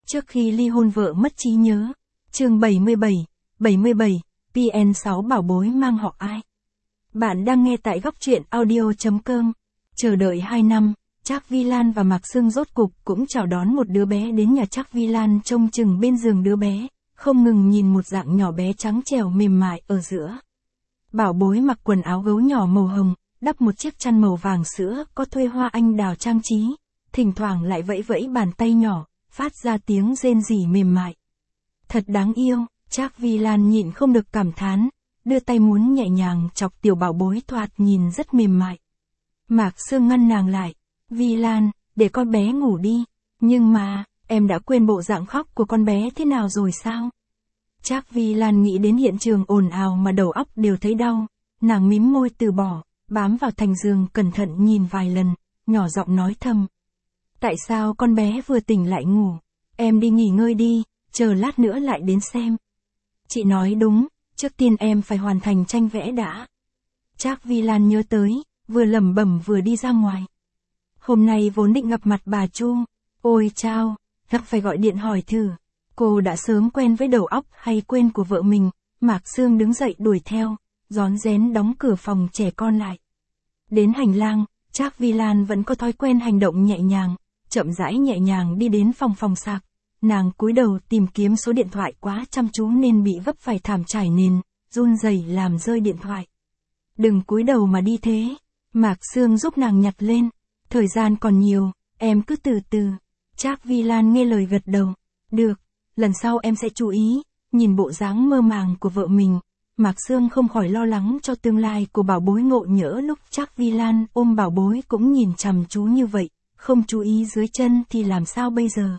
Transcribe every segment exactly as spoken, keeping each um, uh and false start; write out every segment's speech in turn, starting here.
Trước khi ly hôn vợ mất trí nhớ. Chương bảy mươi bảy, bảy mươi bảy, pê en sáu bảo bối mang họ ai? Bạn đang nghe tại góc truyện audio chấm com. Chờ đợi hai năm, Trác Vi Lan và Mạc Sương rốt cục cũng chào đón một đứa bé đến nhà Trác Vi Lan trông chừng bên giường đứa bé, không ngừng nhìn một dạng nhỏ bé trắng trẻo mềm mại ở giữa. Bảo bối mặc quần áo gấu nhỏ màu hồng, đắp một chiếc chăn màu vàng sữa có thuê hoa anh đào trang trí, thỉnh thoảng lại vẫy vẫy bàn tay nhỏ, phát ra tiếng rên rỉ mềm mại. Thật đáng yêu, Trác Vi Lan nhịn không được cảm thán, đưa tay muốn nhẹ nhàng chọc tiểu bảo bối thoạt nhìn rất mềm mại. Mạc Sương ngăn nàng lại, Vi Lan, để con bé ngủ đi, nhưng mà, em đã quên bộ dạng khóc của con bé thế nào rồi sao? Trác Vi Lan nghĩ đến hiện trường ồn ào mà đầu óc đều thấy đau, nàng mím môi từ bỏ, bám vào thành giường cẩn thận nhìn vài lần, nhỏ giọng nói thầm. Tại sao con bé vừa tỉnh lại ngủ? Em đi nghỉ ngơi đi, chờ lát nữa lại đến xem. Chị nói đúng, trước tiên em phải hoàn thành tranh vẽ đã. Trác Vi Lan nhớ tới, vừa lẩm bẩm vừa đi ra ngoài. Hôm nay vốn định gặp mặt bà Chu, ôi chao, chắc phải gọi điện hỏi thử. Cô đã sớm quen với đầu óc hay quên của vợ mình. Mạc Sương đứng dậy đuổi theo, rón rén đóng cửa phòng trẻ con lại. Đến hành lang, Trác Vi Lan vẫn có thói quen hành động nhẹ nhàng, chậm rãi nhẹ nhàng đi đến phòng phòng sạc. Nàng cúi đầu tìm kiếm số điện thoại quá chăm chú nên bị vấp phải thảm trải nền, run rẩy làm rơi điện thoại. Đừng cúi đầu mà đi thế. Mạc Sương giúp nàng nhặt lên. Thời gian còn nhiều, em cứ từ từ. Trác Vi Lan nghe lời gật đầu. Được, lần sau em sẽ chú ý. Nhìn bộ dáng mơ màng của vợ mình, Mạc Sương không khỏi lo lắng cho tương lai của bảo bối ngộ nhỡ lúc Trác Vi Lan ôm bảo bối cũng nhìn chằm chú như vậy, không chú ý dưới chân thì làm sao bây giờ?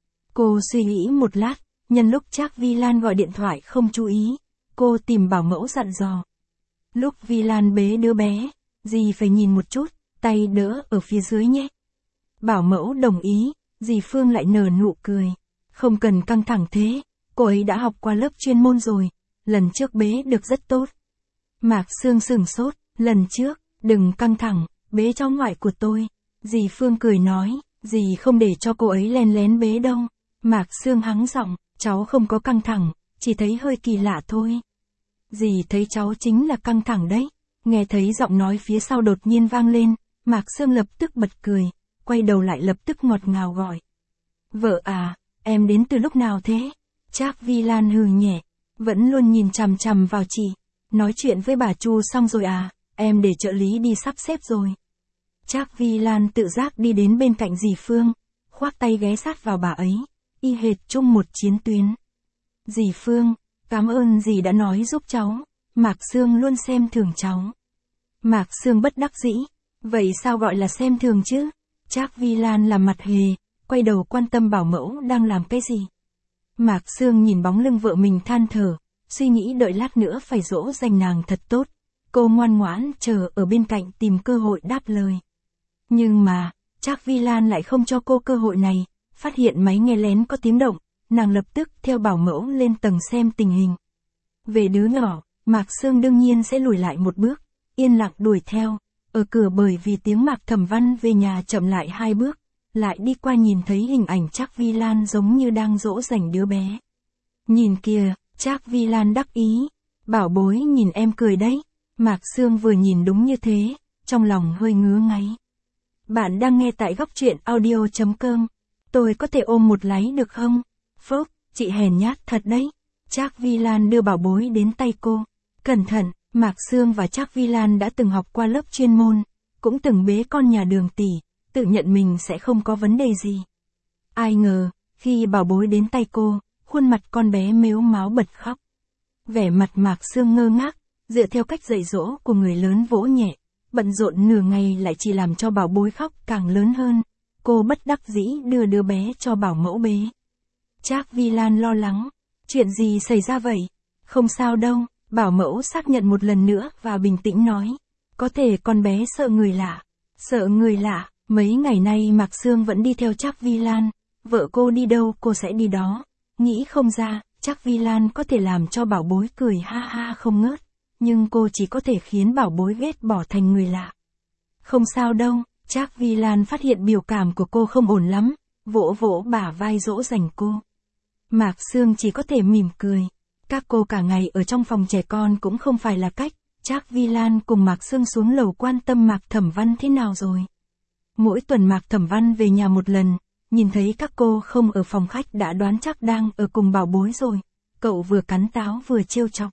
Cô suy nghĩ một lát, nhân lúc Trác Vi Lan gọi điện thoại không chú ý, cô tìm bảo mẫu dặn dò. Lúc Vi Lan bế đứa bé, dì phải nhìn một chút, tay đỡ ở phía dưới nhé. Bảo mẫu đồng ý, dì Phương lại nở nụ cười. Không cần căng thẳng thế, cô ấy đã học qua lớp chuyên môn rồi, lần trước bế được rất tốt. Mạc Sương sửng sốt, lần trước, đừng căng thẳng, bế cháu ngoại của tôi. Dì Phương cười nói, dì không để cho cô ấy lén lén bế đâu. Mạc Sương hắng giọng, cháu không có căng thẳng, chỉ thấy hơi kỳ lạ thôi. Dì thấy cháu chính là căng thẳng đấy. Nghe thấy giọng nói phía sau đột nhiên vang lên, Mạc Sương lập tức bật cười, quay đầu lại lập tức ngọt ngào gọi. Vợ à, em đến từ lúc nào thế? Trác Vi Lan hừ nhẹ, vẫn luôn nhìn chằm chằm vào chị. Nói chuyện với bà Chu xong rồi à, em để trợ lý đi sắp xếp rồi. Trác Vi Lan tự giác đi đến bên cạnh dì Phương, khoác tay ghé sát vào bà ấy, y hệt chung một chiến tuyến. Dì Phương, cảm ơn dì đã nói giúp cháu. Mạc Sương luôn xem thường cháu. Mạc Sương bất đắc dĩ, vậy sao gọi là xem thường chứ? Trác Vi Lan làm mặt hề, quay đầu quan tâm bảo mẫu đang làm cái gì. Mạc Sương nhìn bóng lưng vợ mình than thở, suy nghĩ đợi lát nữa phải dỗ dành nàng thật tốt. Cô ngoan ngoãn chờ ở bên cạnh tìm cơ hội đáp lời. Nhưng mà, Trác Vi Lan lại không cho cô cơ hội này, phát hiện máy nghe lén có tiếng động, nàng lập tức theo bảo mẫu lên tầng xem tình hình. Về đứa nhỏ, Mạc Sương đương nhiên sẽ lùi lại một bước, yên lặng đuổi theo, ở cửa bởi vì tiếng Mạc Thẩm Văn về nhà chậm lại hai bước, lại đi qua nhìn thấy hình ảnh Trác Vi Lan giống như đang dỗ dành đứa bé. Nhìn kìa, Trác Vi Lan đắc ý, bảo bối nhìn em cười đấy. Mạc Sương vừa nhìn đúng như thế, trong lòng hơi ngứa ngáy. Bạn đang nghe tại góc truyện audio chấm com. Tôi có thể ôm một láy được không? Phốc, chị hèn nhát thật đấy. Trác Vi Lan đưa bảo bối đến tay cô. Cẩn thận, Mạc Sương và Trác Vi Lan đã từng học qua lớp chuyên môn, cũng từng bế con nhà Đường tỷ, tự nhận mình sẽ không có vấn đề gì. Ai ngờ, khi bảo bối đến tay cô, khuôn mặt con bé mếu máo bật khóc. Vẻ mặt Mạc Sương ngơ ngác, dựa theo cách dạy dỗ của người lớn vỗ nhẹ, bận rộn nửa ngày lại chỉ làm cho bảo bối khóc càng lớn hơn. Cô bất đắc dĩ đưa đứa bé cho bảo mẫu bế. Trác Vi Lan lo lắng, chuyện gì xảy ra vậy? Không sao đâu, bảo mẫu xác nhận một lần nữa và bình tĩnh nói. Có thể con bé sợ người lạ. Sợ người lạ, mấy ngày nay Mạc Sương vẫn đi theo Trác Vi Lan, vợ cô đi đâu cô sẽ đi đó. Nghĩ không ra, Trác Vi Lan có thể làm cho bảo bối cười ha ha không ngớt, nhưng cô chỉ có thể khiến bảo bối ghét bỏ thành người lạ. Không sao đâu, Trác Vi Lan phát hiện biểu cảm của cô không ổn lắm, vỗ vỗ bả vai dỗ dành cô. Mạc Sương chỉ có thể mỉm cười. Các cô cả ngày ở trong phòng trẻ con cũng không phải là cách. Trác Vi Lan cùng Mạc Sương xuống lầu quan tâm Mạc Thẩm Văn thế nào rồi. Mỗi tuần Mạc Thẩm Văn về nhà một lần, nhìn thấy các cô không ở phòng khách đã đoán chắc đang ở cùng bảo bối rồi. Cậu vừa cắn táo vừa trêu chọc.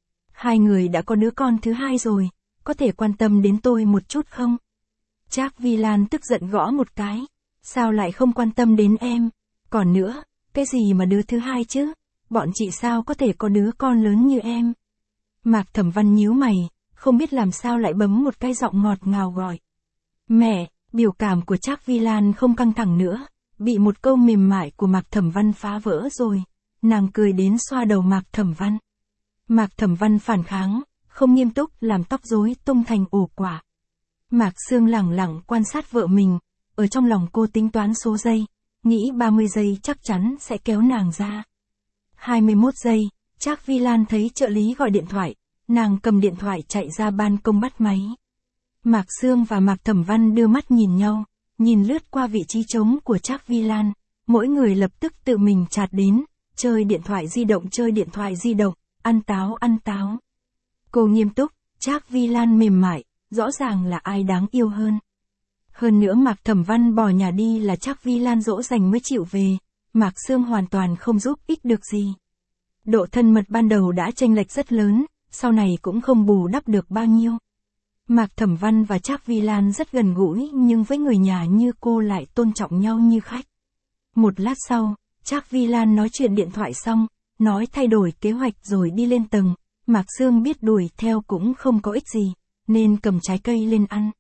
Hai người đã có đứa con thứ hai rồi, có thể quan tâm đến tôi một chút không? Trác Vi Lan tức giận gõ một cái. Sao lại không quan tâm đến em? Còn nữa, cái gì mà đứa thứ hai chứ? Bọn chị sao có thể có đứa con lớn như em? Mạc Thẩm Văn nhíu mày, không biết làm sao lại bấm một cái giọng ngọt ngào gọi. Mẹ, biểu cảm của Trác Vi Lan không căng thẳng nữa, bị một câu mềm mại của Mạc Thẩm Văn phá vỡ rồi. Nàng cười đến xoa đầu Mạc Thẩm Văn. Mạc Thẩm Văn phản kháng, không nghiêm túc làm tóc rối tung thành ổ quả. Mạc Sương lẳng lặng quan sát vợ mình, ở trong lòng cô tính toán số giây, nghĩ ba mươi giây chắc chắn sẽ kéo nàng ra. hai mươi mốt giây, Trác Vi Lan thấy trợ lý gọi điện thoại, nàng cầm điện thoại chạy ra ban công bắt máy. Mạc Sương và Mạc Thẩm Văn đưa mắt nhìn nhau, nhìn lướt qua vị trí trống của Trác Vi Lan, mỗi người lập tức tự mình chạt đến, chơi điện thoại di động chơi điện thoại di động, ăn táo ăn táo. Cô nghiêm túc, Trác Vi Lan mềm mại, rõ ràng là ai đáng yêu hơn. Hơn nữa Mạc Thẩm Văn bỏ nhà đi là Trác Vi Lan dỗ dành mới chịu về, Mạc Sương hoàn toàn không giúp ích được gì. Độ thân mật ban đầu đã chênh lệch rất lớn, sau này cũng không bù đắp được bao nhiêu. Mạc Thẩm Văn và Trác Vi Lan rất gần gũi nhưng với người nhà như cô lại tôn trọng nhau như khách. Một lát sau, Trác Vi Lan nói chuyện điện thoại xong, nói thay đổi kế hoạch rồi đi lên tầng, Mạc Sương biết đuổi theo cũng không có ích gì, nên cầm trái cây lên ăn.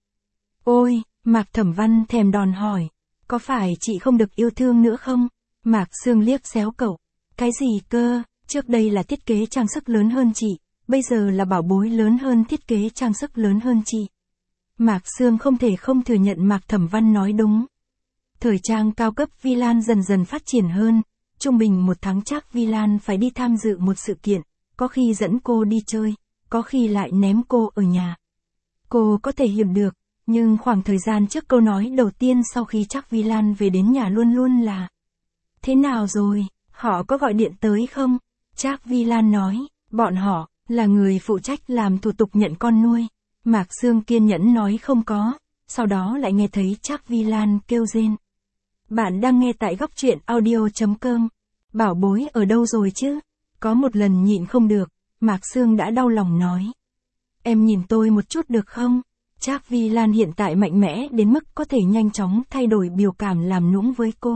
Ôi, Mạc Thẩm Văn thèm đòn hỏi, có phải chị không được yêu thương nữa không? Mạc Sương liếc xéo cậu, cái gì cơ, trước đây là thiết kế trang sức lớn hơn chị, bây giờ là bảo bối lớn hơn thiết kế trang sức lớn hơn chị. Mạc Sương không thể không thừa nhận Mạc Thẩm Văn nói đúng. Thời trang cao cấp Vi Lan dần dần phát triển hơn, trung bình một tháng Trác Vi Lan phải đi tham dự một sự kiện, có khi dẫn cô đi chơi, có khi lại ném cô ở nhà. Cô có thể hiểu được, nhưng khoảng thời gian trước câu nói đầu tiên sau khi Trác Vi Lan về đến nhà luôn luôn là: thế nào rồi, họ có gọi điện tới không? Trác Vi Lan nói, bọn họ là người phụ trách làm thủ tục nhận con nuôi. Mạc Sương kiên nhẫn nói không có, sau đó lại nghe thấy Trác Vi Lan kêu rên. Bạn đang nghe tại góc truyện audio chấm com. Bảo bối ở đâu rồi chứ? Có một lần nhịn không được, Mạc Sương đã đau lòng nói. Em nhìn tôi một chút được không? Trác Vi Lan hiện tại mạnh mẽ đến mức có thể nhanh chóng thay đổi biểu cảm làm nũng với cô.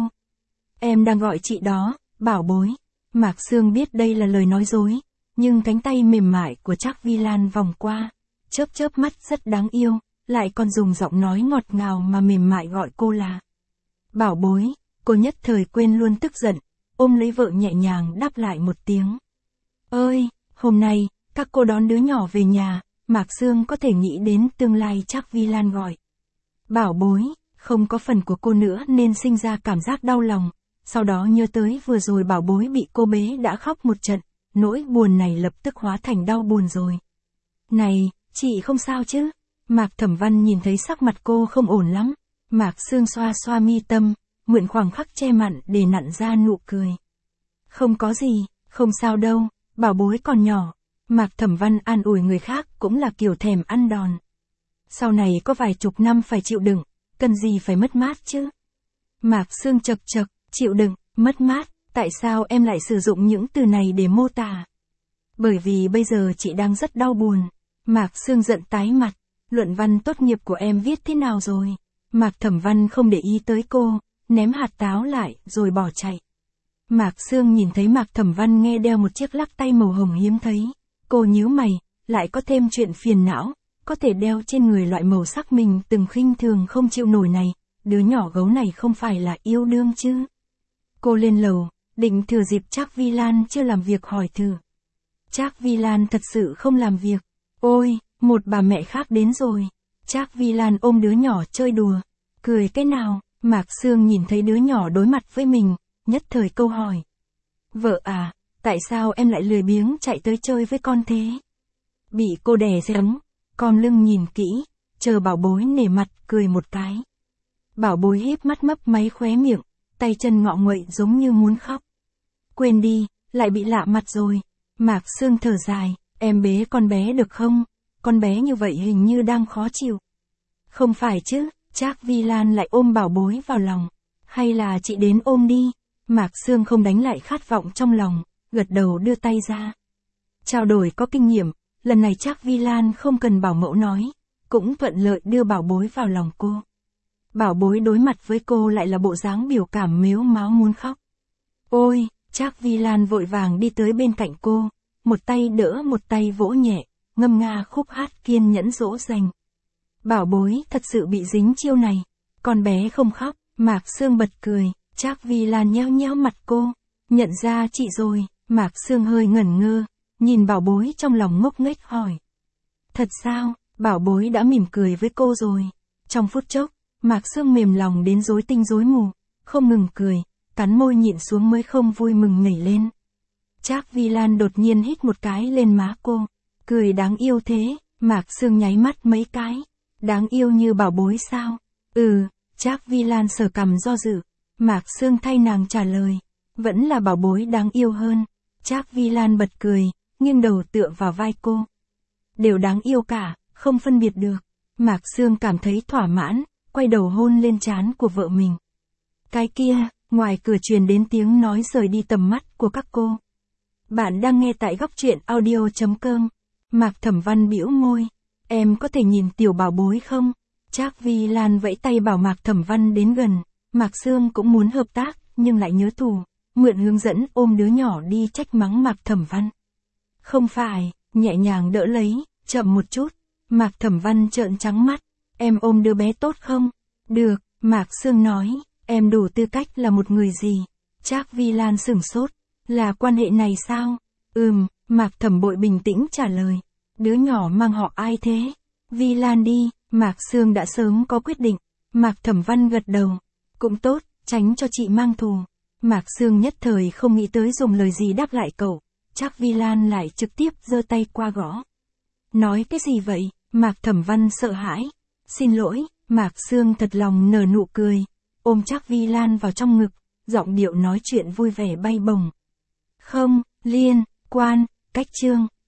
Em đang gọi chị đó, bảo bối. Mạc Sương biết đây là lời nói dối, nhưng cánh tay mềm mại của Trác Vi Lan vòng qua, chớp chớp mắt rất đáng yêu, lại còn dùng giọng nói ngọt ngào mà mềm mại gọi cô là bảo bối. Cô nhất thời quên luôn tức giận, ôm lấy vợ nhẹ nhàng đáp lại một tiếng. Ơi, hôm nay, các cô đón đứa nhỏ về nhà, Mạc Sương có thể nghĩ đến tương lai Trác Vi Lan gọi bảo bối, không có phần của cô nữa nên sinh ra cảm giác đau lòng, sau đó nhớ tới vừa rồi bảo bối bị cô bế đã khóc một trận, nỗi buồn này lập tức hóa thành đau buồn rồi. Này, chị không sao chứ? Mạc Thẩm Văn nhìn thấy sắc mặt cô không ổn lắm, Mạc Sương xoa xoa mi tâm, mượn khoảng khắc che mặn để nặn ra nụ cười. Không có gì, không sao đâu, bảo bối còn nhỏ. Mạc Thẩm Văn an ủi người khác cũng là kiểu thèm ăn đòn. Sau này có vài chục năm phải chịu đựng, cần gì phải mất mát chứ? Mạc Sương chật chật, chịu đựng, mất mát, tại sao em lại sử dụng những từ này để mô tả? Bởi vì bây giờ chị đang rất đau buồn. Mạc Sương giận tái mặt, luận văn tốt nghiệp của em viết thế nào rồi? Mạc Thẩm Văn không để ý tới cô, ném hạt táo lại rồi bỏ chạy. Mạc Sương nhìn thấy Mạc Thẩm Văn nghe đeo một chiếc lắc tay màu hồng hiếm thấy. Cô nhíu mày, lại có thêm chuyện phiền não, có thể đeo trên người loại màu sắc mình từng khinh thường không chịu nổi này, đứa nhỏ gấu này không phải là yêu đương chứ? Cô lên lầu, định thừa dịp Trác Vi Lan chưa làm việc hỏi thử. Trác Vi Lan thật sự không làm việc. Ôi, một bà mẹ khác đến rồi. Trác Vi Lan ôm đứa nhỏ chơi đùa. Cười cái nào? Mạc Sương nhìn thấy đứa nhỏ đối mặt với mình, nhất thời câu hỏi. Vợ à, tại sao em lại lười biếng chạy tới chơi với con thế? Bị cô đè giấm, con lưng nhìn kỹ, chờ bảo bối nể mặt cười một cái. Bảo bối híp mắt mấp máy khóe miệng, tay chân ngọ nguậy giống như muốn khóc. Quên đi, lại bị lạ mặt rồi. Mạc Sương thở dài, em bế con bé được không? Con bé như vậy hình như đang khó chịu. Không phải chứ, Trác Vi Lan lại ôm bảo bối vào lòng. Hay là chị đến ôm đi? Mạc Sương không đánh lại khát vọng trong lòng, gật đầu đưa tay ra. Trao đổi có kinh nghiệm, lần này Trác Vi Lan không cần bảo mẫu nói, cũng thuận lợi đưa bảo bối vào lòng cô. Bảo bối đối mặt với cô lại là bộ dáng biểu cảm mếu máo muốn khóc. Ôi, Trác Vi Lan vội vàng đi tới bên cạnh cô, một tay đỡ một tay vỗ nhẹ, ngâm nga khúc hát kiên nhẫn dỗ dành. Bảo bối thật sự bị dính chiêu này, con bé không khóc. Mạc Sương bật cười, Trác Vi Lan nheo nheo mặt cô, nhận ra chị rồi. Mạc Sương hơi ngẩn ngơ, nhìn bảo bối trong lòng ngốc nghếch hỏi. Thật sao? Bảo bối đã mỉm cười với cô rồi. Trong phút chốc, Mạc Sương mềm lòng đến rối tinh rối mù, không ngừng cười, cắn môi nhịn xuống mới không vui mừng nhảy lên. Trác Vi Lan đột nhiên hít một cái lên má cô, cười đáng yêu thế. Mạc Sương nháy mắt mấy cái, đáng yêu như bảo bối sao? Ừ. Trác Vi Lan sờ cằm do dự, Mạc Sương thay nàng trả lời, vẫn là bảo bối đáng yêu hơn. Trác Vi Lan bật cười, nghiêng đầu tựa vào vai cô. Đều đáng yêu cả, không phân biệt được. Mạc Sương cảm thấy thỏa mãn, quay đầu hôn lên trán của vợ mình. Cái kia, ngoài cửa truyền đến tiếng nói rời đi tầm mắt của các cô. Bạn đang nghe tại góc truyện audio chấm com. Mạc Thẩm Văn bĩu môi, em có thể nhìn tiểu bảo bối không? Trác Vi Lan vẫy tay bảo Mạc Thẩm Văn đến gần, Mạc Sương cũng muốn hợp tác, nhưng lại nhớ thù, mượn hướng dẫn ôm đứa nhỏ đi trách mắng Mạc Thẩm Văn. Không phải, nhẹ nhàng đỡ lấy, chậm một chút. Mạc Thẩm Văn trợn trắng mắt, em ôm đứa bé tốt không? Được, Mạc Sương nói, em đủ tư cách là một người gì? Trác Vi Lan sửng sốt, là quan hệ này sao? Ừm, Mạc Thẩm Bội bình tĩnh trả lời, đứa nhỏ mang họ ai thế? Vi Lan đi. Mạc Sương đã sớm có quyết định. Mạc Thẩm Văn gật đầu, cũng tốt, tránh cho chị mang thù. Mạc Sương nhất thời không nghĩ tới dùng lời gì đáp lại cậu. Trác Vi Lan lại trực tiếp giơ tay qua gõ. Nói cái gì vậy? Mạc Thẩm Văn sợ hãi. Xin lỗi. Mạc Sương thật lòng nở nụ cười, ôm Trác Vi Lan vào trong ngực, giọng điệu nói chuyện vui vẻ bay bổng. Không, liên quan, cách chương.